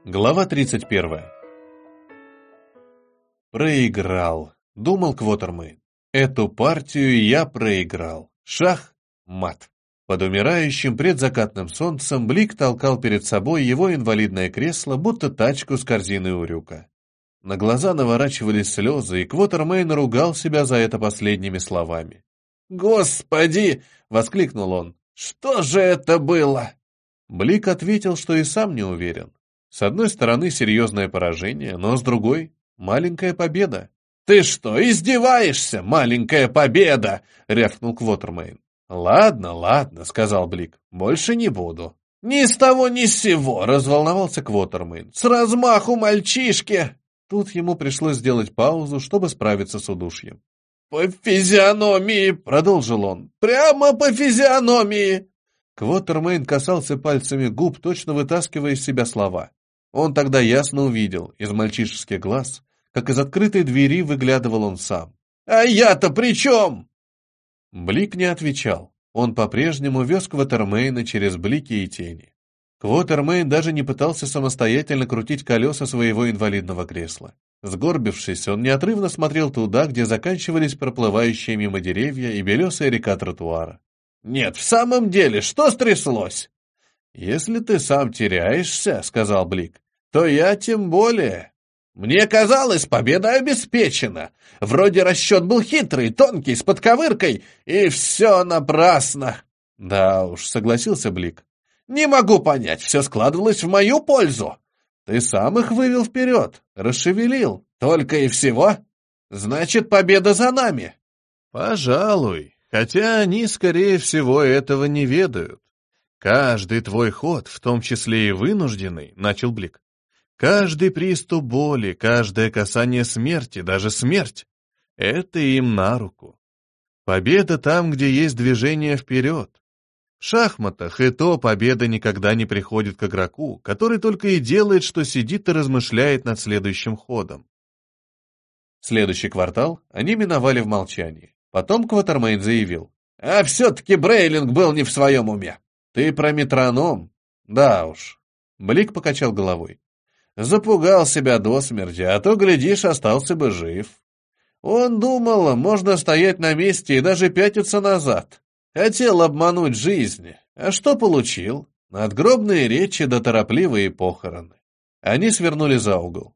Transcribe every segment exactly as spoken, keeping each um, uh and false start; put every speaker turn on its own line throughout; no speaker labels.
Глава тридцать первая. Проиграл, думал Квотермейн. Эту партию я проиграл. Шах, мат. Под умирающим предзакатным солнцем Блик толкал перед собой его инвалидное кресло, будто тачку с корзиной урюка. На глаза наворачивались слезы, и Квотермейн ругал себя за это последними словами. «Господи!» — воскликнул он. «Что же это было?» Блик ответил, что и сам не уверен. С одной стороны, серьезное поражение, но с другой — маленькая победа. «Ты что, издеваешься, маленькая победа?» — рявкнул Квотермейн. «Ладно, ладно», — сказал Блик, — «больше не буду». «Ни с того ни с сего!» — разволновался Квотермейн. «С размаху мальчишки!» Тут ему пришлось сделать паузу, чтобы справиться с удушьем. «По физиономии!» — продолжил он. «Прямо по физиономии!» Квотермейн касался пальцами губ, точно вытаскивая из себя слова. Он тогда ясно увидел, из мальчишеских глаз, как из открытой двери выглядывал он сам. «А я-то при чем?» Блик не отвечал. Он по-прежнему вез Квотермейна через блики и тени. Квотермейн даже не пытался самостоятельно крутить колеса своего инвалидного кресла. Сгорбившись, он неотрывно смотрел туда, где заканчивались проплывающие мимо деревья и белесая река тротуара. «Нет, в самом деле, что стряслось?» «Если ты сам теряешься, — сказал Блик, — то я тем более. Мне казалось, победа обеспечена. Вроде расчет был хитрый, тонкий, с подковыркой, и все напрасно». «Да уж, — согласился Блик. — Не могу понять, все складывалось в мою пользу. Ты сам их вывел вперед, расшевелил, только и всего. Значит, победа за нами». «Пожалуй, хотя они, скорее всего, этого не ведают. Каждый твой ход, в том числе и вынужденный, — начал Блик. Каждый приступ боли, каждое касание смерти, даже смерть — это им на руку. Победа там, где есть движение вперед. В шахматах и то победа никогда не приходит к игроку, который только и делает, что сидит и размышляет над следующим ходом». Следующий квартал они миновали в молчании. Потом Квотермейн заявил. «А все-таки Брейлинг был не в своем уме». «Ты про метроном?» «Да уж». Блик покачал головой. «Запугал себя до смерти, а то, глядишь, остался бы жив. Он думал, можно стоять на месте и даже пятиться назад. Хотел обмануть жизнь. А что получил? Надгробные речи да торопливые похороны». Они свернули за угол.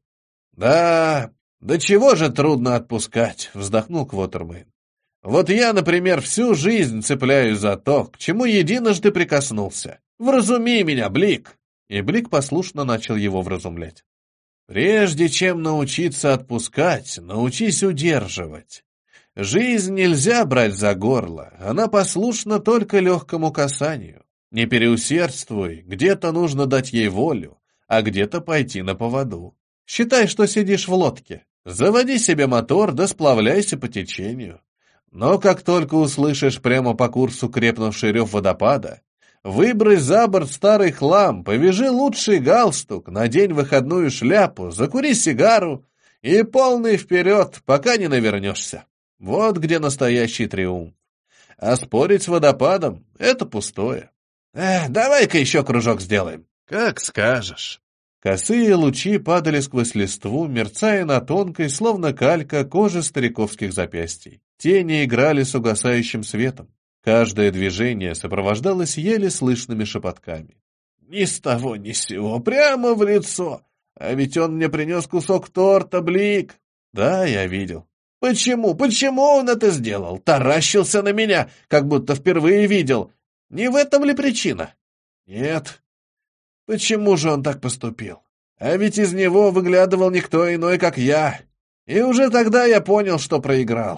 «Да, да чего же трудно отпускать», — вздохнул Квотермейн. «Вот я, например, всю жизнь цепляюсь за то, к чему единожды прикоснулся. Вразуми меня, Блик!» И Блик послушно начал его вразумлять. «Прежде чем научиться отпускать, научись удерживать. Жизнь нельзя брать за горло, она послушна только легкому касанию. Не переусердствуй, где-то нужно дать ей волю, а где-то пойти на поводу. Считай, что сидишь в лодке. Заводи себе мотор, да сплавляйся по течению. Но как только услышишь прямо по курсу крепнувший рев водопада, выбрось за борт старый хлам, повяжи лучший галстук, надень выходную шляпу, закури сигару и полный вперед, пока не навернешься. Вот где настоящий триумф. А спорить с водопадом — это пустое. Эх, давай-ка еще кружок сделаем». «Как скажешь». Косые лучи падали сквозь листву, мерцая на тонкой, словно калька, коже стариковских запястий. Тени играли с угасающим светом. Каждое движение сопровождалось еле слышными шепотками. «Ни с того ни с сего, прямо в лицо! А ведь он мне принес кусок торта, Блик!» «Да, я видел». «Почему? Почему он это сделал? Таращился на меня, как будто впервые видел. Не в этом ли причина?» «Нет». «Почему же он так поступил? А ведь из него выглядывал никто иной, как я. И уже тогда я понял, что проиграл.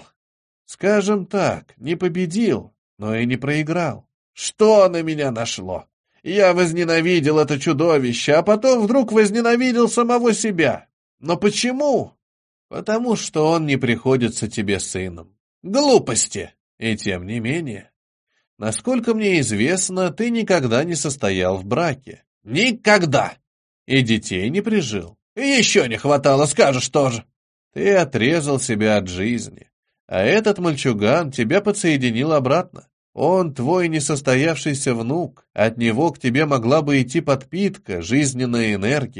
Скажем так, не победил, но и не проиграл. Что на меня нашло? Я возненавидел это чудовище, а потом вдруг возненавидел самого себя. Но почему? Потому что он не приходится тебе сыном. Глупости! И тем не менее. Насколько мне известно, ты никогда не состоял в браке. Никогда! И детей не прижил. И еще не хватало, скажешь тоже. Ты отрезал себя от жизни. А этот мальчуган тебя подсоединил обратно. Он твой несостоявшийся внук, от него к тебе могла бы идти подпитка, жизненная энергия.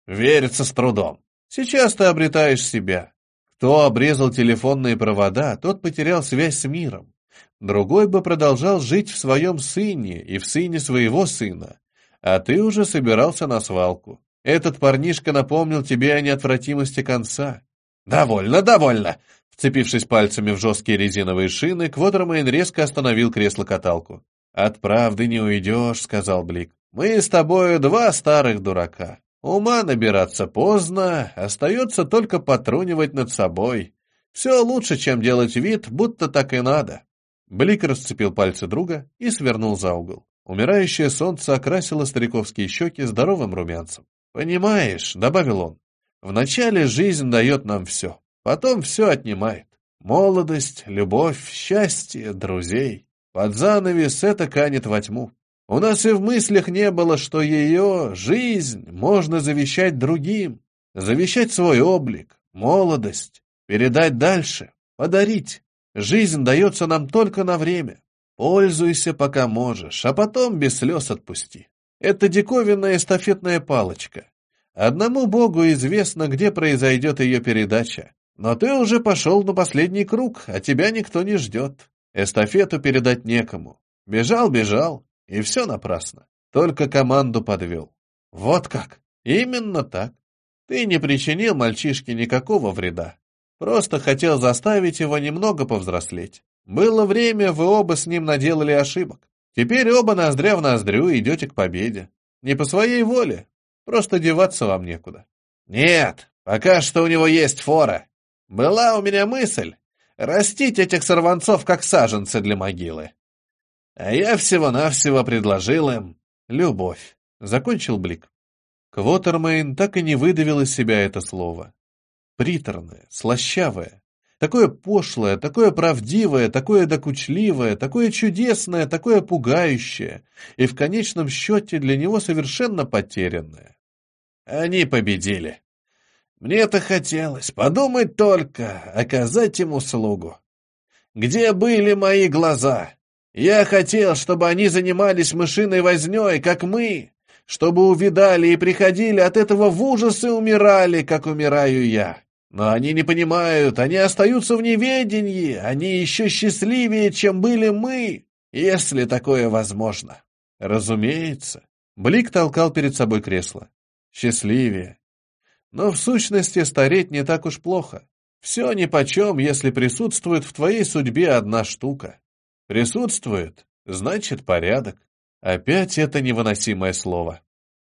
Верится с трудом. Сейчас ты обретаешь себя. Кто обрезал телефонные провода, тот потерял связь с миром. Другой бы продолжал жить в своем сыне и в сыне своего сына. А ты уже собирался на свалку. Этот парнишка напомнил тебе о неотвратимости конца. «Довольно, довольно!» Вцепившись пальцами в жесткие резиновые шины, Квотермейн резко остановил кресло-каталку. «От правды не уйдешь», — сказал Блик. «Мы с тобою два старых дурака. Ума набираться поздно, остается только потрунивать над собой. Все лучше, чем делать вид, будто так и надо». Блик расцепил пальцы друга и свернул за угол. Умирающее солнце окрасило стариковские щеки здоровым румянцем. «Понимаешь», — добавил он, — «вначале жизнь дает нам все, потом все отнимает. Молодость, любовь, счастье, друзей. Под занавес это канет во тьму. У нас и в мыслях не было, что ее, жизнь, можно завещать другим, завещать свой облик, молодость, передать дальше, подарить. Жизнь дается нам только на время. Пользуйся, пока можешь, а потом без слез отпусти. Это диковинная эстафетная палочка. Одному Богу известно, где произойдет ее передача. Но ты уже пошел на последний круг, а тебя никто не ждет. Эстафету передать некому. Бежал, бежал, и все напрасно. Только команду подвел. Вот как? Именно так. Ты не причинил мальчишке никакого вреда. Просто хотел заставить его немного повзрослеть. Было время, вы оба с ним наделали ошибок. Теперь оба ноздря в ноздрю идете к победе. Не по своей воле, просто деваться вам некуда. Нет, пока что у него есть фора. Была у меня мысль растить этих сорванцов как саженцы для могилы. А я всего-навсего предложил им любовь. Закончил Блик. Квотермейн так и не выдавил из себя это слово. Приторное, слащавое. Такое пошлое, такое правдивое, такое докучливое, такое чудесное, такое пугающее, и в конечном счете для него совершенно потерянное. Они победили. Мне-то хотелось, подумать только, оказать им услугу. Где были мои глаза? Я хотел, чтобы они занимались мышиной вознёй, как мы, чтобы увидали и приходили от этого в ужас и умирали, как умираю я. Но они не понимают, они остаются в неведении, они еще счастливее, чем были мы, если такое возможно. Разумеется. Блик толкал перед собой кресло. Счастливее. Но в сущности стареть не так уж плохо. Все нипочем, если присутствует в твоей судьбе одна штука. Присутствует, значит порядок. Опять это невыносимое слово.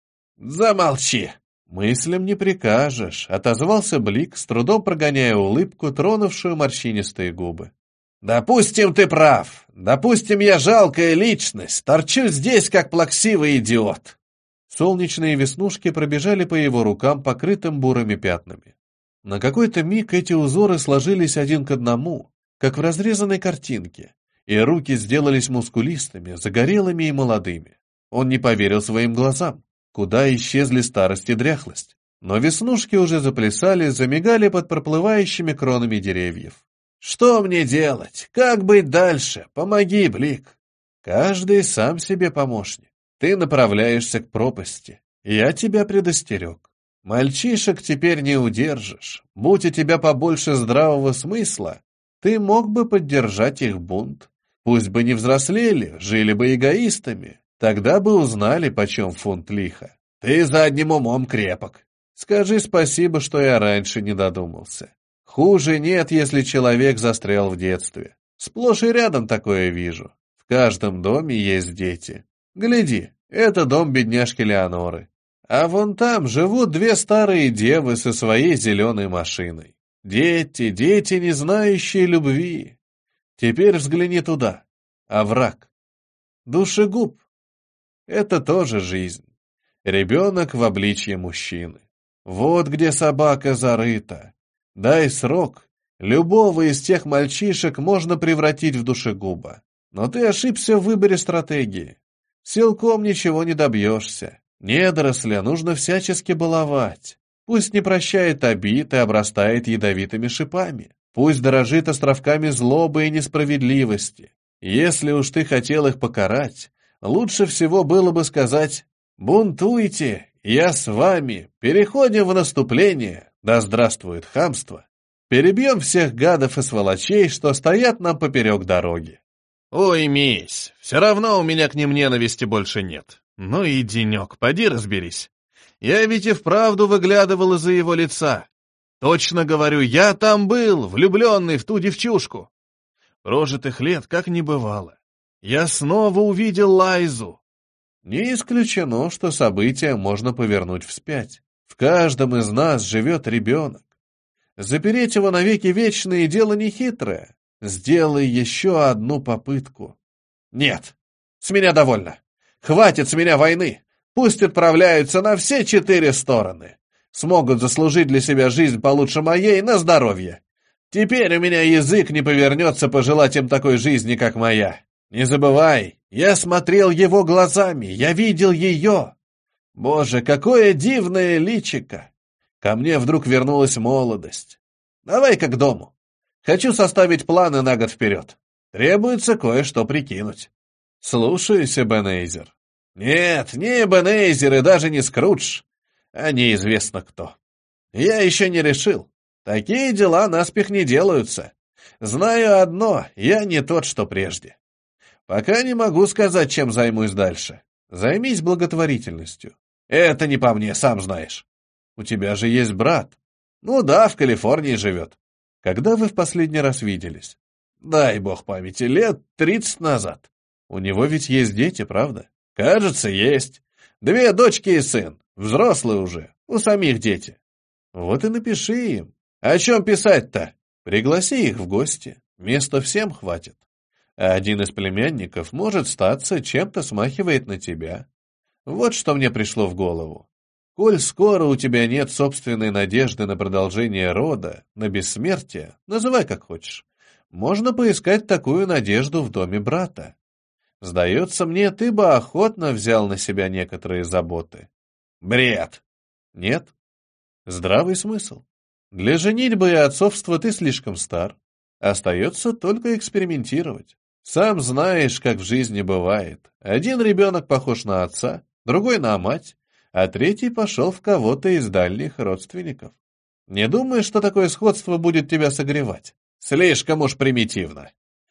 Замолчи! «Мыслям не прикажешь», — отозвался Блик, с трудом прогоняя улыбку, тронувшую морщинистые губы. «Допустим, ты прав. Допустим, я жалкая личность, торчу здесь, как плаксивый идиот». Солнечные веснушки пробежали по его рукам, покрытым бурыми пятнами. На какой-то миг эти узоры сложились один к одному, как в разрезанной картинке, и руки сделались мускулистыми, загорелыми и молодыми. Он не поверил своим глазам. Куда исчезли старость и дряхлость? Но веснушки уже заплясали, замигали под проплывающими кронами деревьев. «Что мне делать? Как быть дальше? Помоги, Блик!» «Каждый сам себе помощник. Ты направляешься к пропасти. Я тебя предостерег. Мальчишек теперь не удержишь. Будь у тебя побольше здравого смысла, ты мог бы поддержать их бунт. Пусть бы не взрослели, жили бы эгоистами. Тогда бы узнали, почем фунт лиха. Ты задним умом крепок. Скажи спасибо, что я раньше не додумался. Хуже нет, если человек застрял в детстве. Сплошь и рядом такое вижу. В каждом доме есть дети. Гляди, это дом бедняжки Леоноры. А вон там живут две старые девы со своей зеленой машиной. Дети, дети, не знающие любви. Теперь взгляни туда. Овраг. Душегуб. Это тоже жизнь. Ребенок в обличье мужчины. Вот где собака зарыта. Дай срок. Любого из тех мальчишек можно превратить в душегуба. Но ты ошибся в выборе стратегии. Силком ничего не добьешься. Недоросля нужно всячески баловать. Пусть не прощает обид и обрастает ядовитыми шипами. Пусть дорожит островками злобы и несправедливости. Если уж ты хотел их покарать, лучше всего было бы сказать «бунтуйте, я с вами переходим в наступление, да здравствует хамство. Перебьем всех гадов и сволочей, что стоят нам поперек дороги.
Ой, Мись, все равно у меня к ним ненависти больше нет. Ну и денек, поди разберись. Я ведь и вправду выглядывал из-за его лица. Точно говорю, я там был, влюбленный в ту девчушку. Прожитых лет как не бывало. Я снова увидел Лайзу.
Не исключено, что события можно повернуть вспять. В каждом из нас живет ребенок. Запереть его навеки вечные — дело нехитрое. Сделай еще одну попытку. Нет, с меня довольно. Хватит с меня войны. Пусть отправляются на все четыре стороны. Смогут заслужить для себя жизнь получше моей на здоровье. Теперь у меня язык не повернется пожелать им такой жизни, как моя. Не забывай, я смотрел его глазами, я видел ее. Боже, какое дивное личико! Ко мне вдруг вернулась молодость. Давай-ка к дому. Хочу составить планы на год вперед. Требуется кое-что прикинуть. Слушаюсь, Эбенейзер. Нет, не Эбенейзер и даже не Скрудж, а неизвестно кто. Я еще не решил. Такие дела наспех не делаются. Знаю одно, я не тот, что прежде. Пока не могу сказать, чем займусь дальше. Займись благотворительностью. Это не по мне, сам знаешь. У тебя же есть брат. Ну да, в Калифорнии живет. Когда вы в последний раз виделись? Дай бог памяти, лет тридцать назад. У него ведь есть дети, правда? Кажется, есть. Две дочки и сын. Взрослые уже. У самих дети. Вот и напиши им. О чем писать-то? Пригласи их в гости. Места всем хватит. А один из племянников, может статься, чем-то смахивает на тебя. Вот что мне пришло в голову. Коль скоро у тебя нет собственной надежды на продолжение рода, на бессмертие, называй как хочешь, можно поискать такую надежду в доме брата. Сдается мне, ты бы охотно взял на себя некоторые заботы. Бред! Нет? Здравый смысл. Для женитьбы и отцовства ты слишком стар. Остается только экспериментировать. Сам знаешь, как в жизни бывает. Один ребенок похож на отца, другой на мать, а третий пошел в кого-то из дальних родственников. Не думаешь, что такое сходство будет тебя согревать? Слишком уж примитивно.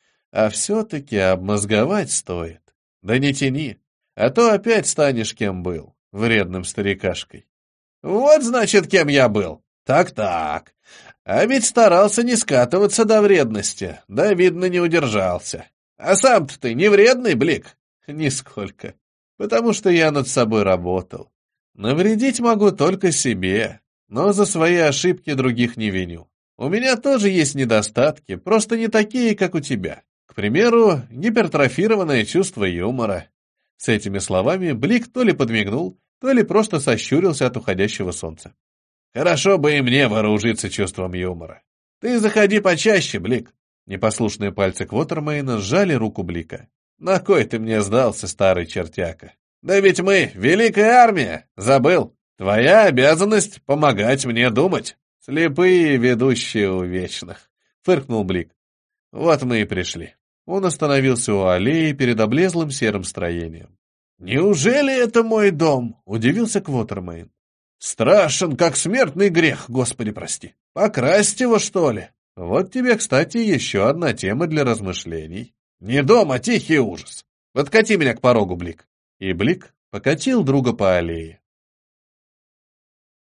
А все-таки обмозговать стоит. Да не тяни, а то опять станешь кем был, вредным старикашкой. Вот, значит, кем я был. Так-так. А ведь старался не скатываться до вредности, да, видно, не удержался. А сам-то ты не вредный, Блик? Нисколько. Потому что я над собой работал. Навредить могу только себе, но за свои ошибки других не виню. У меня тоже есть недостатки, просто не такие, как у тебя. К примеру, гипертрофированное чувство юмора. С этими словами Блик то ли подмигнул, то ли просто сощурился от уходящего солнца. Хорошо бы и мне вооружиться чувством юмора. Ты заходи почаще, Блик. Непослушные пальцы Квотермейна сжали руку Блика. На кой ты мне сдался, старый чертяка? Да ведь мы великая армия, забыл. Твоя обязанность — помогать мне думать. Слепые ведущие у вечных, — фыркнул Блик. Вот мы и пришли. Он остановился у аллеи перед облезлым серым строением. «Неужели это мой дом?» — удивился Квотермейн. «Страшен, как смертный грех, Господи прости. Покрасить его, что ли?» Вот тебе, кстати, еще одна тема для размышлений. Не дом, а тихий ужас. Подкати меня к порогу, Блик. И Блик покатил друга по аллее.